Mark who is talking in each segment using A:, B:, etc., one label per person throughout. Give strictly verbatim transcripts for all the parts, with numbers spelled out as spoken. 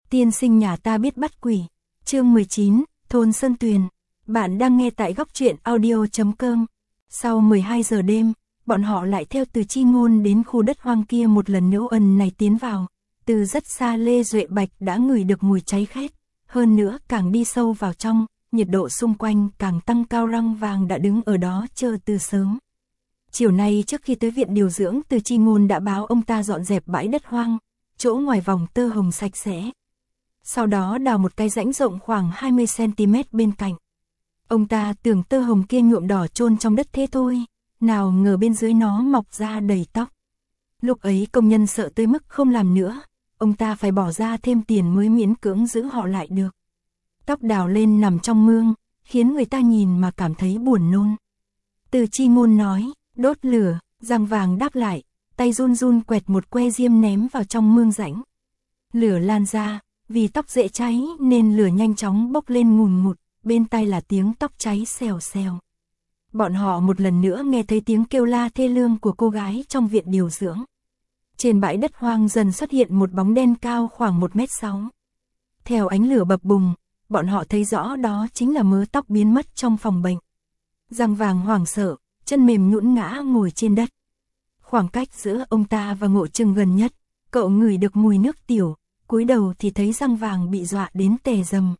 A: Tiên sinh nhà ta biết bắt quỷ. Chương mười chín, Thôn Sơn Tuyền. Bạn đang nghe tại góc truyện audio chấm com. Sau mười hai giờ đêm, bọn họ lại theo Từ Chi Ngôn đến khu đất hoang kia một lần nữa ẩn này tiến vào. Từ rất xa Lê Duệ Bạch đã ngửi được mùi cháy khét. Hơn nữa càng đi sâu vào trong, nhiệt độ xung quanh càng tăng cao. Răng Vàng đã đứng ở đó chờ từ sớm. Chiều nay trước khi tới viện điều dưỡng, Từ Chi Ngôn đã báo ông ta dọn dẹp bãi đất hoang, chỗ ngoài vòng tơ hồng sạch sẽ. Sau đó đào một cái rãnh rộng khoảng hai mươi xăng ti mét bên cạnh. Ông ta tưởng tơ hồng kia nhuộm đỏ chôn trong đất thế thôi, nào ngờ bên dưới nó mọc ra đầy tóc. Lúc ấy công nhân sợ tới mức không làm nữa, ông ta phải bỏ ra thêm tiền mới miễn cưỡng giữ họ lại được. Tóc đào lên nằm trong mương, khiến người ta nhìn mà cảm thấy buồn nôn. Từ Chi Ngôn nói, đốt lửa. Răng Vàng đáp lại, tay run run quẹt một que diêm ném vào trong mương rãnh. Lửa lan ra, vì tóc dễ cháy nên lửa nhanh chóng bốc lên ngùn ngụt, bên tai là tiếng tóc cháy xèo xèo. Bọn họ một lần nữa nghe thấy tiếng kêu la thê lương của cô gái trong viện điều dưỡng. Trên bãi đất hoang dần xuất hiện một bóng đen cao khoảng một mét sáu. Theo ánh lửa bập bùng, bọn họ thấy rõ đó chính là mớ tóc biến mất trong phòng bệnh. Răng Vàng hoảng sợ, chân mềm nhũn ngã ngồi trên đất. Khoảng cách giữa ông ta và Ngộ Trừng gần nhất, cậu ngửi được mùi nước tiểu, cúi đầu thì thấy Răng Vàng bị dọa đến tè rầm.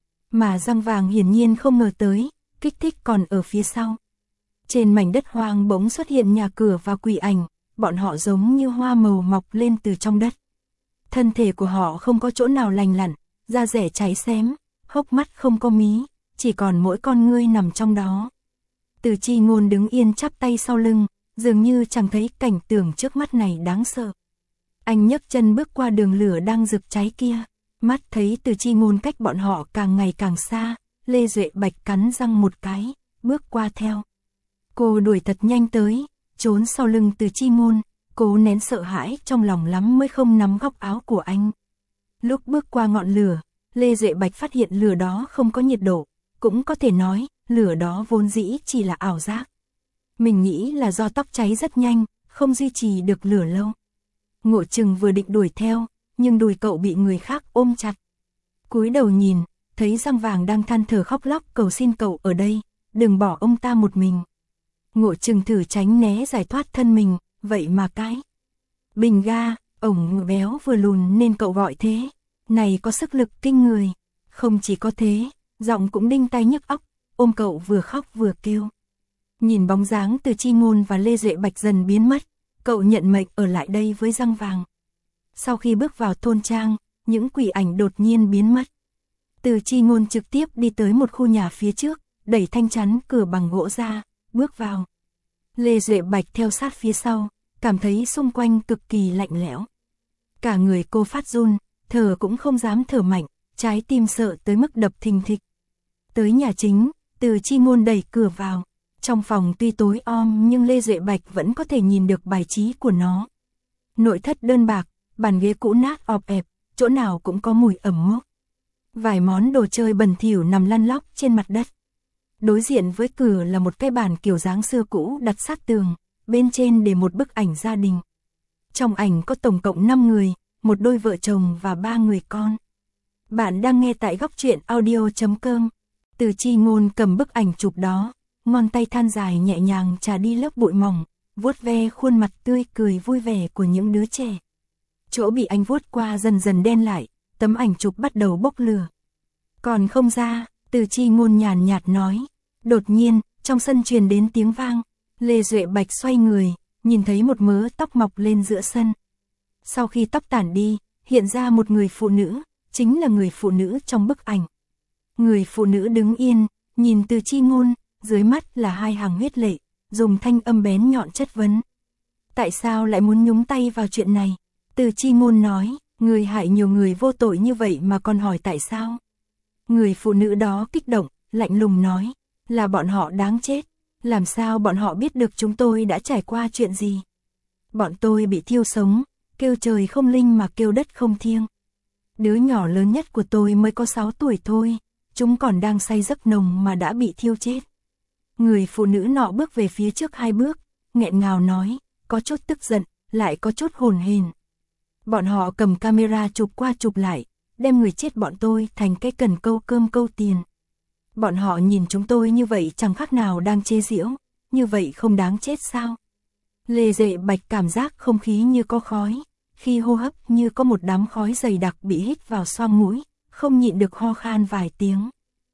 A: Mà Răng Vàng hiển nhiên không ngờ tới, kích thích còn ở phía sau. Trên mảnh đất hoang bỗng xuất hiện nhà cửa và quỷ ảnh, bọn họ giống như hoa màu mọc lên từ trong đất. Thân thể của họ không có chỗ nào lành lặn, da rẻ cháy xém, hốc mắt không có mí, chỉ còn mỗi con ngươi nằm trong đó. Từ Chi Ngôn đứng yên chắp tay sau lưng, dường như chẳng thấy cảnh tượng trước mắt này đáng sợ. Anh nhấc chân bước qua đường lửa đang rực cháy kia, mắt thấy Từ Chi Ngôn cách bọn họ càng ngày càng xa, Lê Duệ Bạch cắn răng một cái, bước qua theo. Cô đuổi thật nhanh tới, trốn sau lưng Từ Chi Ngôn, cố nén sợ hãi trong lòng lắm mới không nắm góc áo của anh. Lúc bước qua ngọn lửa, Lê Duệ Bạch phát hiện lửa đó không có nhiệt độ, cũng có thể nói, lửa đó vốn dĩ chỉ là ảo giác. Mình nghĩ là do tóc cháy rất nhanh, không duy trì được lửa lâu. Ngộ Trừng vừa định đuổi theo, nhưng đùi cậu bị người khác ôm chặt. Cúi đầu nhìn, thấy Răng Vàng đang than thở khóc lóc cầu xin cậu ở đây, đừng bỏ ông ta một mình. Ngộ Trừng thử tránh né giải thoát thân mình, vậy mà cái bình ga, ổng béo vừa lùn nên cậu gọi thế, này có sức lực kinh người. Không chỉ có thế, giọng cũng đinh tai nhức óc, ôm cậu vừa khóc vừa kêu. Nhìn bóng dáng Từ Chi Ngôn và Lê Duệ Bạch dần biến mất, cậu nhận mệnh ở lại đây với Răng Vàng. Sau khi bước vào thôn trang, những quỷ ảnh đột nhiên biến mất. Từ Chi Ngôn trực tiếp đi tới một khu nhà phía trước, đẩy thanh chắn cửa bằng gỗ ra, bước vào. Lê Duệ Bạch theo sát phía sau, cảm thấy xung quanh cực kỳ lạnh lẽo. Cả người cô phát run, thở cũng không dám thở mạnh, trái tim sợ tới mức đập thình thịch. Tới nhà chính, Từ Chi Ngôn đẩy cửa vào. Trong phòng tuy tối om nhưng Lê Duệ Bạch vẫn có thể nhìn được bài trí của nó. Nội thất đơn bạc, bàn ghế cũ nát ọp ẹp, chỗ nào cũng có mùi ẩm mốc. Vài món đồ chơi bẩn thỉu nằm lăn lóc trên mặt đất. Đối diện với cửa là một cái bàn kiểu dáng xưa cũ đặt sát tường, bên trên để một bức ảnh gia đình. Trong ảnh có tổng cộng năm người, một đôi vợ chồng và ba người con. Bạn đang nghe tại góc truyện audio chấm com. Từ Chi Ngôn cầm bức ảnh chụp đó, ngón tay than dài nhẹ nhàng chà đi lớp bụi mỏng, vuốt ve khuôn mặt tươi cười vui vẻ của những đứa trẻ. Chỗ bị anh vuốt qua dần dần đen lại, tấm ảnh chụp bắt đầu bốc lửa. Còn không ra, Từ Chi Ngôn nhàn nhạt nói. Đột nhiên, trong sân truyền đến tiếng vang, Lê Duệ Bạch xoay người, nhìn thấy một mớ tóc mọc lên giữa sân. Sau khi tóc tản đi, hiện ra một người phụ nữ, chính là người phụ nữ trong bức ảnh. Người phụ nữ đứng yên, nhìn Từ Chi Ngôn, dưới mắt là hai hàng huyết lệ, dùng thanh âm bén nhọn chất vấn. Tại sao lại muốn nhúng tay vào chuyện này? Từ Chi Ngôn nói, người hại nhiều người vô tội như vậy mà còn hỏi tại sao? Người phụ nữ đó kích động, lạnh lùng nói, là bọn họ đáng chết, làm sao bọn họ biết được chúng tôi đã trải qua chuyện gì? Bọn tôi bị thiêu sống, kêu trời không linh mà kêu đất không thiêng. Đứa nhỏ lớn nhất của tôi mới có sáu tuổi thôi, chúng còn đang say giấc nồng mà đã bị thiêu chết. Người phụ nữ nọ bước về phía trước hai bước, nghẹn ngào nói, có chút tức giận, lại có chút hồn hển. Bọn họ cầm camera chụp qua chụp lại, đem người chết bọn tôi thành cái cần câu cơm câu tiền. Bọn họ nhìn chúng tôi như vậy chẳng khác nào đang chế giễu, như vậy không đáng chết sao? Lê Duệ Bạch cảm giác không khí như có khói, khi hô hấp như có một đám khói dày đặc bị hít vào xoang mũi, không nhịn được ho khan vài tiếng.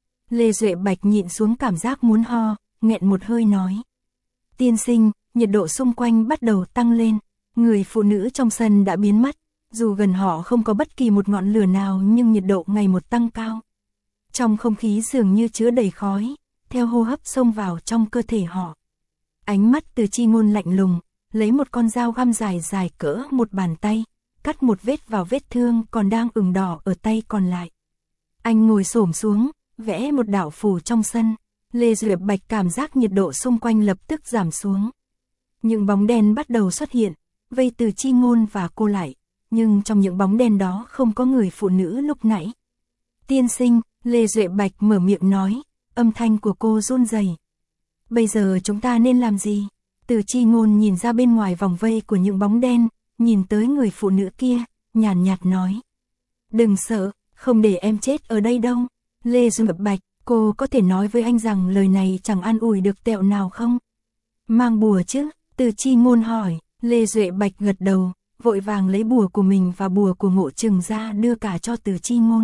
A: Lê Duệ Bạch nhịn xuống cảm giác muốn ho, nghẹn một hơi nói. Tiên sinh, nhiệt độ xung quanh bắt đầu tăng lên, người phụ nữ trong sân đã biến mất, dù gần họ không có bất kỳ một ngọn lửa nào nhưng nhiệt độ ngày một tăng cao. Trong không khí dường như chứa đầy khói, theo hô hấp xông vào trong cơ thể họ. Ánh mắt Từ Chi Ngôn lạnh lùng, lấy một con dao găm dài dài cỡ một bàn tay, cắt một vết vào vết thương còn đang ửng đỏ ở tay còn lại. Anh ngồi xổm xuống, vẽ một đạo phù trong sân. Lê Duệ Bạch cảm giác nhiệt độ xung quanh lập tức giảm xuống. Những bóng đen bắt đầu xuất hiện, vây Từ Chi Ngôn và cô lại, nhưng trong những bóng đen đó không có người phụ nữ lúc nãy. Tiên sinh, Lê Duệ Bạch mở miệng nói, âm thanh của cô run rẩy. Bây giờ chúng ta nên làm gì? Từ Chi Ngôn nhìn ra bên ngoài vòng vây của những bóng đen, nhìn tới người phụ nữ kia, nhàn nhạt nói. Đừng sợ, không để em chết ở đây đâu. Lê Duệ Bạch, cô có thể nói với anh rằng lời này chẳng an ủi được tẹo nào không? Mang bùa chứ? Từ Chi Ngôn hỏi. Lê Duệ Bạch gật đầu, vội vàng lấy bùa của mình và bùa của Ngộ Trừng ra đưa cả cho Từ Chi Ngôn.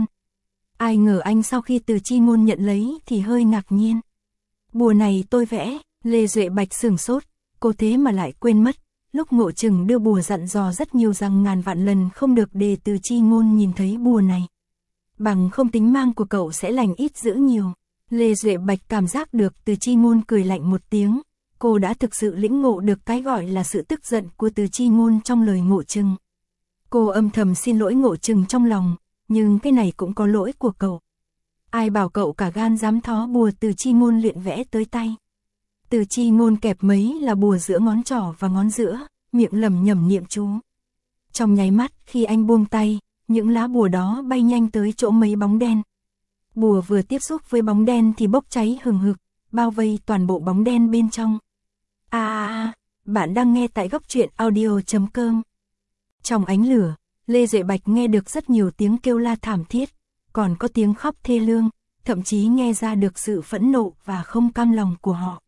A: Ai ngờ anh sau khi Từ Chi Ngôn nhận lấy thì hơi ngạc nhiên. Bùa này tôi vẽ. Lê Duệ Bạch sửng sốt, cô thế mà lại quên mất. Lúc Ngộ Trừng đưa bùa dặn dò rất nhiều rằng ngàn vạn lần không được để Từ Chi Ngôn nhìn thấy bùa này. Bằng không tính mang của cậu sẽ lành ít dữ nhiều. Lê Duệ Bạch cảm giác được Từ Chi Ngôn cười lạnh một tiếng. Cô đã thực sự lĩnh ngộ được cái gọi là sự tức giận của Từ Chi Ngôn trong lời Ngộ Trừng. Cô âm thầm xin lỗi Ngộ Trừng trong lòng, nhưng cái này cũng có lỗi của cậu. Ai bảo cậu cả gan dám thó bùa Từ Chi Ngôn luyện vẽ tới tay. Từ Chi Ngôn kẹp mấy là bùa giữa ngón trỏ và ngón giữa, miệng lẩm nhẩm niệm chú. Trong nháy mắt khi anh buông tay, những lá bùa đó bay nhanh tới chỗ mấy bóng đen. Bùa vừa tiếp xúc với bóng đen thì bốc cháy hừng hực, bao vây toàn bộ bóng đen bên trong. À à à, bạn đang nghe tại góc truyện audio chấm com. Trong ánh lửa, Lê Duệ Bạch nghe được rất nhiều tiếng kêu la thảm thiết, còn có tiếng khóc thê lương, thậm chí nghe ra được sự phẫn nộ và không cam lòng của họ.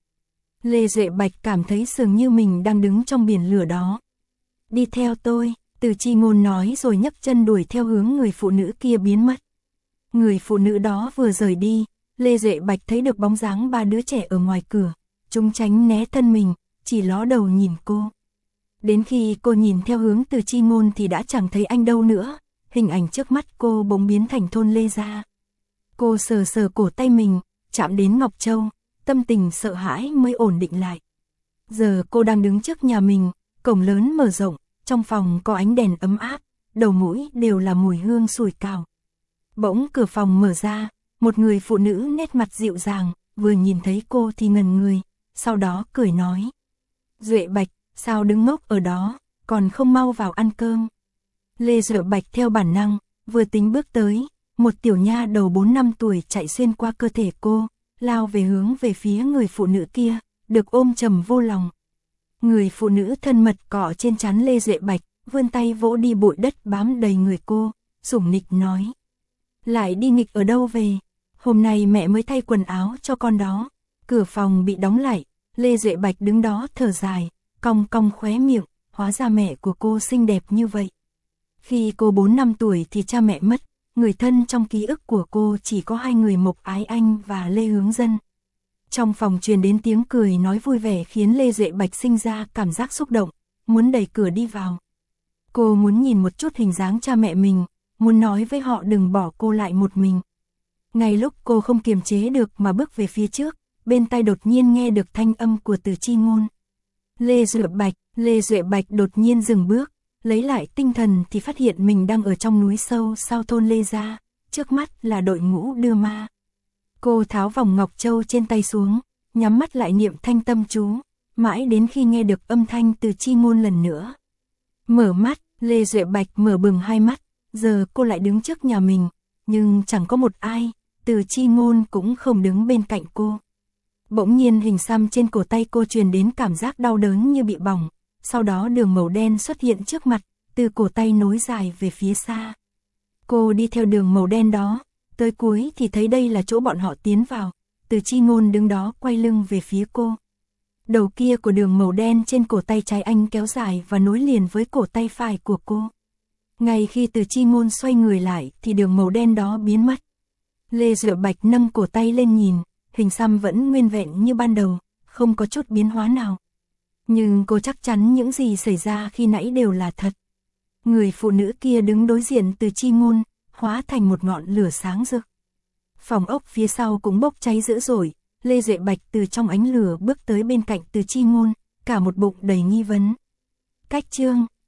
A: Lê Duệ Bạch cảm thấy dường như mình đang đứng trong biển lửa đó. Đi theo tôi, Từ Chi Ngôn nói rồi nhấc chân đuổi theo hướng người phụ nữ kia biến mất. Người phụ nữ đó vừa rời đi, Lê Duệ Bạch thấy được bóng dáng ba đứa trẻ ở ngoài cửa. Chúng tránh né thân mình, chỉ ló đầu nhìn cô. Đến khi cô nhìn theo hướng Từ Chi Ngôn thì đã chẳng thấy anh đâu nữa. Hình ảnh trước mắt cô bỗng biến thành thôn Lê Gia. Cô sờ sờ cổ tay mình, chạm đến Ngọc Châu, tâm tình sợ hãi mới ổn định lại. Giờ cô đang đứng trước nhà mình, cổng lớn mở rộng, trong phòng có ánh đèn ấm áp, đầu mũi đều là mùi hương sủi cảo. Bỗng cửa phòng mở ra, một người phụ nữ nét mặt dịu dàng, vừa nhìn thấy cô thì ngần người, sau đó cười nói. Duệ Bạch, sao đứng ngốc ở đó, còn không mau vào ăn cơm. Lê Duệ Bạch theo bản năng, vừa tính bước tới, một tiểu nha đầu bốn năm tuổi chạy xuyên qua cơ thể cô, lao về hướng về phía người phụ nữ kia, được ôm chầm vô lòng. Người phụ nữ thân mật cọ trên trán Lê Duệ Bạch, vươn tay vỗ đi bụi đất bám đầy người cô, sủng nịch nói. Lại đi nghịch ở đâu về, hôm nay mẹ mới thay quần áo cho con đó. Cửa phòng bị đóng lại, Lê Duệ Bạch đứng đó thở dài, cong cong khóe miệng, hóa ra mẹ của cô xinh đẹp như vậy. Khi cô bốn năm tuổi thì cha mẹ mất, người thân trong ký ức của cô chỉ có hai người Mộc Ái Anh và Lê Hướng Dân. Trong phòng truyền đến tiếng cười nói vui vẻ khiến Lê Duệ Bạch sinh ra cảm giác xúc động, muốn đẩy cửa đi vào. Cô muốn nhìn một chút hình dáng cha mẹ mình, muốn nói với họ đừng bỏ cô lại một mình. Ngay lúc cô không kiềm chế được mà bước về phía trước, bên tai đột nhiên nghe được thanh âm của Từ Chi Ngôn. Lê Duệ Bạch, Lê Duệ Bạch đột nhiên dừng bước, lấy lại tinh thần thì phát hiện mình đang ở trong núi sâu sau thôn Lê Gia, trước mắt là đội ngũ đưa ma. Cô tháo vòng ngọc châu trên tay xuống, nhắm mắt lại niệm thanh tâm chú, mãi đến khi nghe được âm thanh Từ Chi Ngôn lần nữa. Mở mắt, Lê Duệ Bạch mở bừng hai mắt, giờ cô lại đứng trước nhà mình, nhưng chẳng có một ai, Từ Chi Ngôn cũng không đứng bên cạnh cô. Bỗng nhiên hình xăm trên cổ tay cô truyền đến cảm giác đau đớn như bị bỏng, sau đó đường màu đen xuất hiện trước mặt, từ cổ tay nối dài về phía xa. Cô đi theo đường màu đen đó, tới cuối thì thấy đây là chỗ bọn họ tiến vào. Từ Chi Ngôn đứng đó quay lưng về phía cô. Đầu kia của đường màu đen trên cổ tay trái anh kéo dài và nối liền với cổ tay phải của cô. Ngay khi Từ Chi Ngôn xoay người lại thì đường màu đen đó biến mất. Lê Diệu Bạch nâng cổ tay lên nhìn, hình xăm vẫn nguyên vẹn như ban đầu, không có chút biến hóa nào. Nhưng cô chắc chắn những gì xảy ra khi nãy đều là thật. Người phụ nữ kia đứng đối diện Từ Chi Ngôn, hóa thành một ngọn lửa sáng rực. Phòng ốc phía sau cũng bốc cháy dữ dội, Lê Duệ Bạch từ trong ánh lửa bước tới bên cạnh Từ Chi Ngôn, cả một bụng đầy nghi vấn. Cách chương